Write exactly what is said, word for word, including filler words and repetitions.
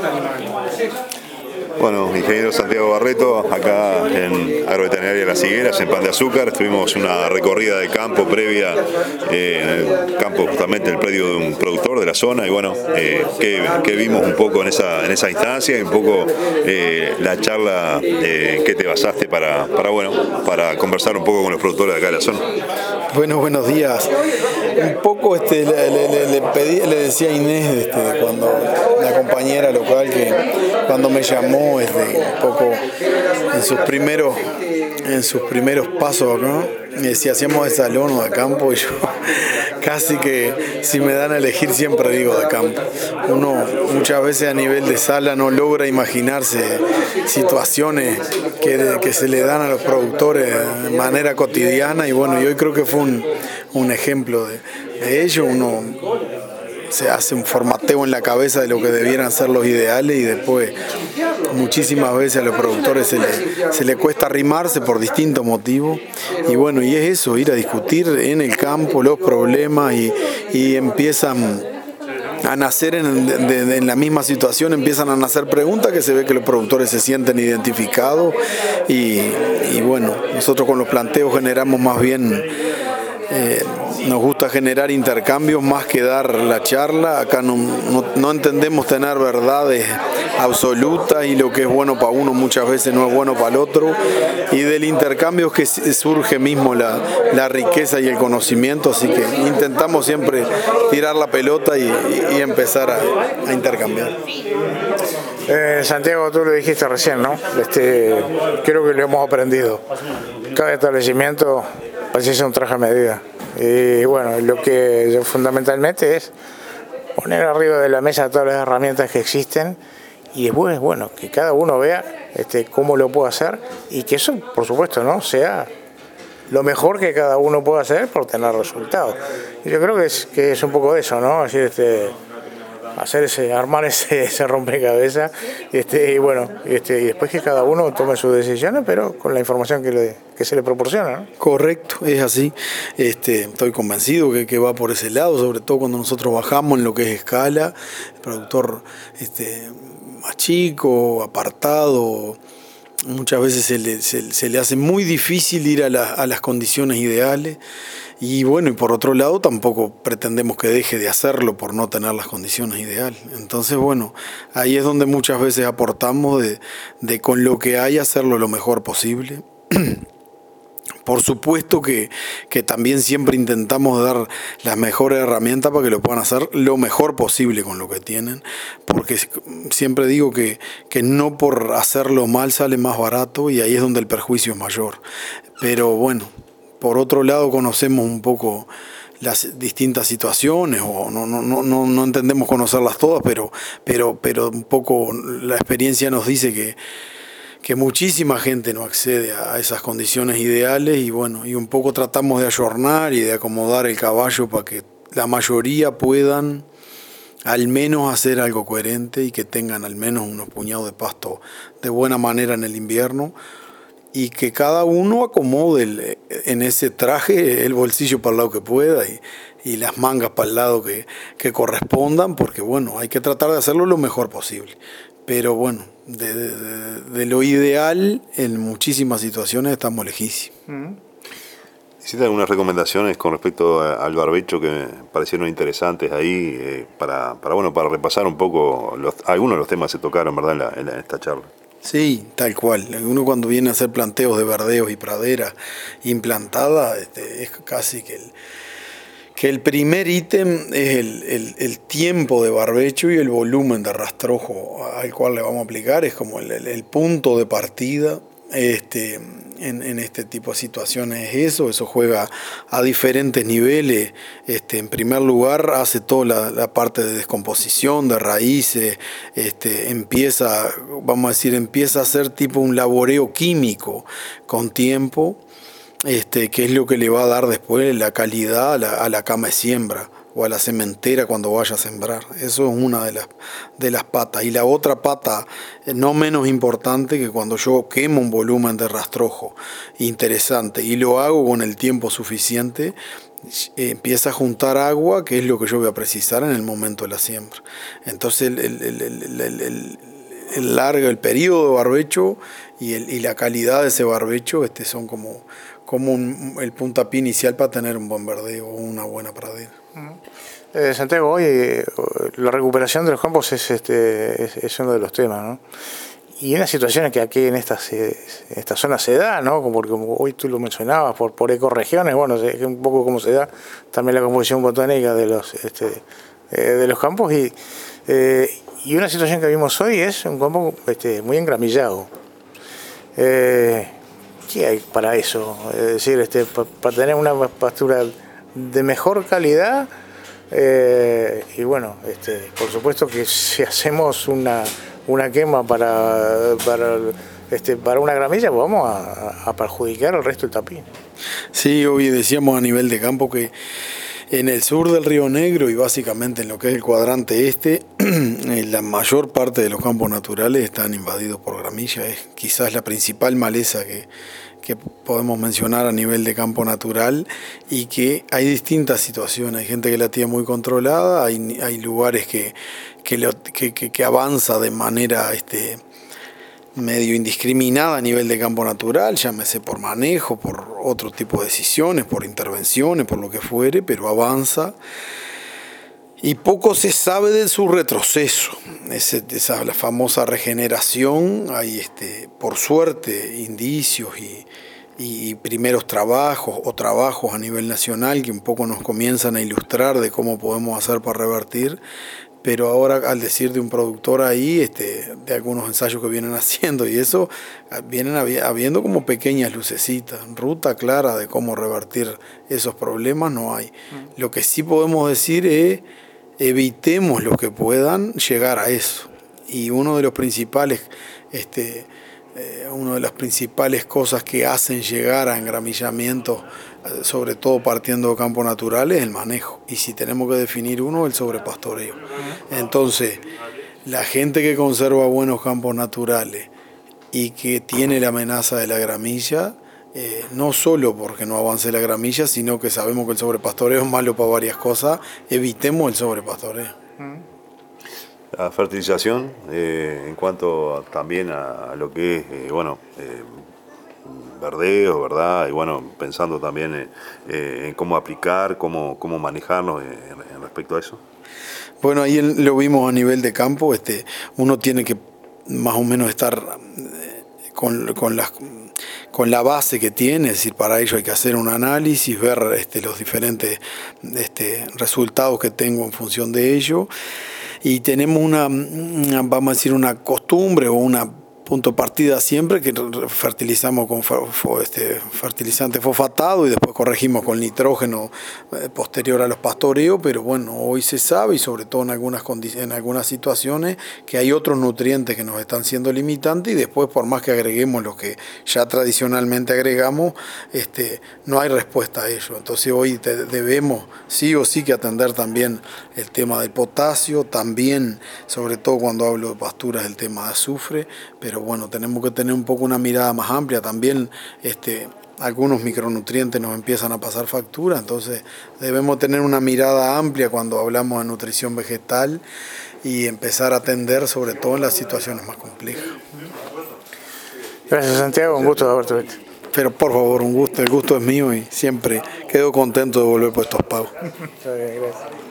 Bueno, ingeniero Santiago Barreto, acá en Agroveterinaria Las Higueras, en Pan de Azúcar. Tuvimos una recorrida de campo previa, eh, en el campo justamente en el predio de un productor de la zona, y bueno, eh, que, que vimos un poco en esa, en esa instancia, y un poco eh, la charla eh, que te basaste para, para, bueno, para conversar un poco con los productores de acá de la zona. Bueno, buenos días. Un poco este, le, le, le, pedí, le decía a Inés, este, cuando la compañera local, que cuando me llamó, este, un poco en sus primeros, en sus primeros pasos acá, me decía, ¿hacíamos de salón o de campo? Y yo casi que, si me dan a elegir, siempre digo de campo. Uno muchas veces a nivel de sala no logra imaginarse situaciones que, que se le dan a los productores de manera cotidiana, y bueno, y hoy creo que fue un, un ejemplo de, de ello. Uno se hace un formateo en la cabeza de lo que debieran ser los ideales, y después muchísimas veces a los productores se le, se le cuesta arrimarse por distintos motivos, y bueno, y es eso, ir a discutir en el campo los problemas, y, y empiezan a nacer en, de, de, en la misma situación, empiezan a nacer preguntas que se ve que los productores se sienten identificados, y, y bueno, nosotros con los planteos generamos más bien, eh, nos gusta generar intercambios más que dar la charla. Acá no, no, no entendemos tener verdades absolutas, y lo que es bueno para uno muchas veces no es bueno para el otro, y del intercambio es que surge mismo la, la riqueza y el conocimiento, así que intentamos siempre tirar la pelota y, y, y empezar a, a intercambiar. Eh, Santiago, tú lo dijiste recién, ¿no? Este, creo que lo hemos aprendido. Cada establecimiento parece un traje a medida. Y bueno, lo que fundamentalmente es poner arriba de la mesa todas las herramientas que existen, y después, bueno, que cada uno vea este, cómo lo puede hacer, y que eso, por supuesto, no sea lo mejor que cada uno pueda hacer por tener resultados. Y yo creo que es, que es un poco eso, ¿no? Así, este, hacer ese, armar ese, ese rompecabezas, este, y bueno, este, y después que cada uno tome sus decisiones, pero con la información que, le, que se le proporciona, ¿no? Correcto, es así. Este, estoy convencido que, que va por ese lado, sobre todo cuando nosotros bajamos en lo que es escala, el productor este, más chico, apartado, muchas veces se le, se, se le hace muy difícil ir a, la, a las condiciones ideales, y bueno, y por otro lado tampoco pretendemos que deje de hacerlo por no tener las condiciones ideales. Entonces bueno, ahí es donde muchas veces aportamos de, de con lo que hay hacerlo lo mejor posible. Por supuesto que, que también siempre intentamos dar las mejores herramientas para que lo puedan hacer lo mejor posible con lo que tienen, porque siempre digo que, que no por hacerlo mal sale más barato, y ahí es donde el perjuicio es mayor. Pero bueno, por otro lado conocemos un poco las distintas situaciones, o no, no, no, no entendemos conocerlas todas, pero, pero, pero un poco la experiencia nos dice que que muchísima gente no accede a esas condiciones ideales, y bueno, y un poco tratamos de ayornar y de acomodar el caballo para que la mayoría puedan al menos hacer algo coherente, y que tengan al menos unos puñados de pasto de buena manera en el invierno, y que cada uno acomode el, en ese traje el bolsillo para el lado que pueda, y, y las mangas para el lado que, que correspondan, porque bueno, hay que tratar de hacerlo lo mejor posible. Pero bueno, de, de, de lo ideal en muchísimas situaciones estamos lejísimos. ¿Hiciste algunas recomendaciones con respecto a, al barbecho que me parecieron interesantes ahí, eh, para, para, bueno, para repasar un poco los, algunos de los temas que se tocaron, ¿verdad?, en, la, en, la, en esta charla? Sí, tal cual. Uno cuando viene a hacer planteos de verdeos y praderas implantadas, este, es casi que el... que el primer ítem es el, el, el tiempo de barbecho y el volumen de rastrojo al cual le vamos a aplicar, es como el, el, el punto de partida este, en, en este tipo de situaciones. Es eso, eso juega a diferentes niveles. Este, en primer lugar hace toda la, la parte de descomposición de raíces, este, empieza, vamos a decir, empieza a ser tipo un laboreo químico con tiempo. Este, que es lo que le va a dar después la calidad a la, a la cama de siembra o a la sementera cuando vaya a sembrar. Eso es una de las, de las patas. Y la otra pata, no menos importante, que cuando yo quemo un volumen de rastrojo interesante y lo hago con el tiempo suficiente, empieza a juntar agua, que es lo que yo voy a precisar en el momento de la siembra. Entonces el, el, el, el, el, el, el largo, el periodo de barbecho y, el, y la calidad de ese barbecho este, son como, como un, el puntapié inicial para tener un buen verdeo o una buena pradera. Eh, Santiago, hoy eh, la recuperación de los campos es, este, es, es uno de los temas, ¿no? Y en las situaciones que aquí en estas, en esta zona se da, ¿no? Porque como hoy tú lo mencionabas, por, por ecorregiones, bueno, es un poco como se da también la composición botánica de los, este, eh, de los campos. Y, eh, y una situación que vimos hoy es un campo este, muy engramillado. Eh, ¿Qué hay para eso? Es decir, este, para, para tener una pastura de mejor calidad. Eh, y bueno, este, por supuesto que si hacemos una, una quema para, para, este, para una gramilla, pues vamos a, a perjudicar al resto del tapiz. Sí, hoy decíamos a nivel de campo que en el sur del Río Negro y básicamente en lo que es el cuadrante este, la mayor parte de los campos naturales están invadidos por gramilla. Es quizás la principal maleza que, que podemos mencionar a nivel de campo natural, y que hay distintas situaciones. Hay gente que la tiene muy controlada, hay, hay lugares que, que, lo, que, que, que avanza de manera este, medio indiscriminada a nivel de campo natural, llámese por manejo, por otro tipo de decisiones, por intervenciones, por lo que fuere, pero avanza. Y poco se sabe de su retroceso, ese, esa la famosa regeneración. Hay, este, por suerte, indicios y, y primeros trabajos o trabajos a nivel nacional que un poco nos comienzan a ilustrar de cómo podemos hacer para revertir. Pero ahora, al decir de un productor ahí, este, de algunos ensayos que vienen haciendo y eso, vienen habiendo como pequeñas lucecitas, ruta clara de cómo revertir esos problemas no hay. Lo que sí podemos decir es evitemos lo que puedan llegar a eso. Y uno de los principales, este, eh, una de las principales cosas que hacen llegar a engramillamientos, eh, sobre todo partiendo de campos naturales, es el manejo. Y si tenemos que definir uno, el sobrepastoreo. Entonces, la gente que conserva buenos campos naturales y que tiene la amenaza de la gramilla, Eh, no solo porque no avance la gramilla, sino que sabemos que el sobrepastoreo es malo para varias cosas, evitemos el sobrepastoreo. La fertilización, eh, en cuanto a, también a, a lo que es, eh, bueno, eh, verdeo, ¿verdad? Y bueno, pensando también eh, eh, en cómo aplicar, cómo, cómo manejarnos en, en respecto a eso. Bueno, ahí lo vimos a nivel de campo, este, uno tiene que más o menos estar con, con las... con la base que tiene, es decir, para ello hay que hacer un análisis, ver este, los diferentes este, resultados que tengo en función de ello, y tenemos una, una, vamos a decir, una costumbre o una punto de partida siempre que fertilizamos con este, fertilizante fosfatado y después corregimos con nitrógeno eh, posterior a los pastoreos, pero bueno, hoy se sabe, y sobre todo en algunas, en algunas situaciones, que hay otros nutrientes que nos están siendo limitantes, y después por más que agreguemos lo que ya tradicionalmente agregamos, este, no hay respuesta a ello. Entonces hoy te, debemos sí o sí que atender también el tema del potasio, también, sobre todo cuando hablo de pasturas, el tema de azufre, pero bueno, tenemos que tener un poco una mirada más amplia. También este, algunos micronutrientes nos empiezan a pasar factura, entonces debemos tener una mirada amplia cuando hablamos de nutrición vegetal y empezar a atender sobre todo en las situaciones más complejas. Gracias, Santiago, un gusto de haberte visto. Pero por favor, un gusto, el gusto es mío y siempre quedo contento de volver por estos pagos. Está bien, gracias.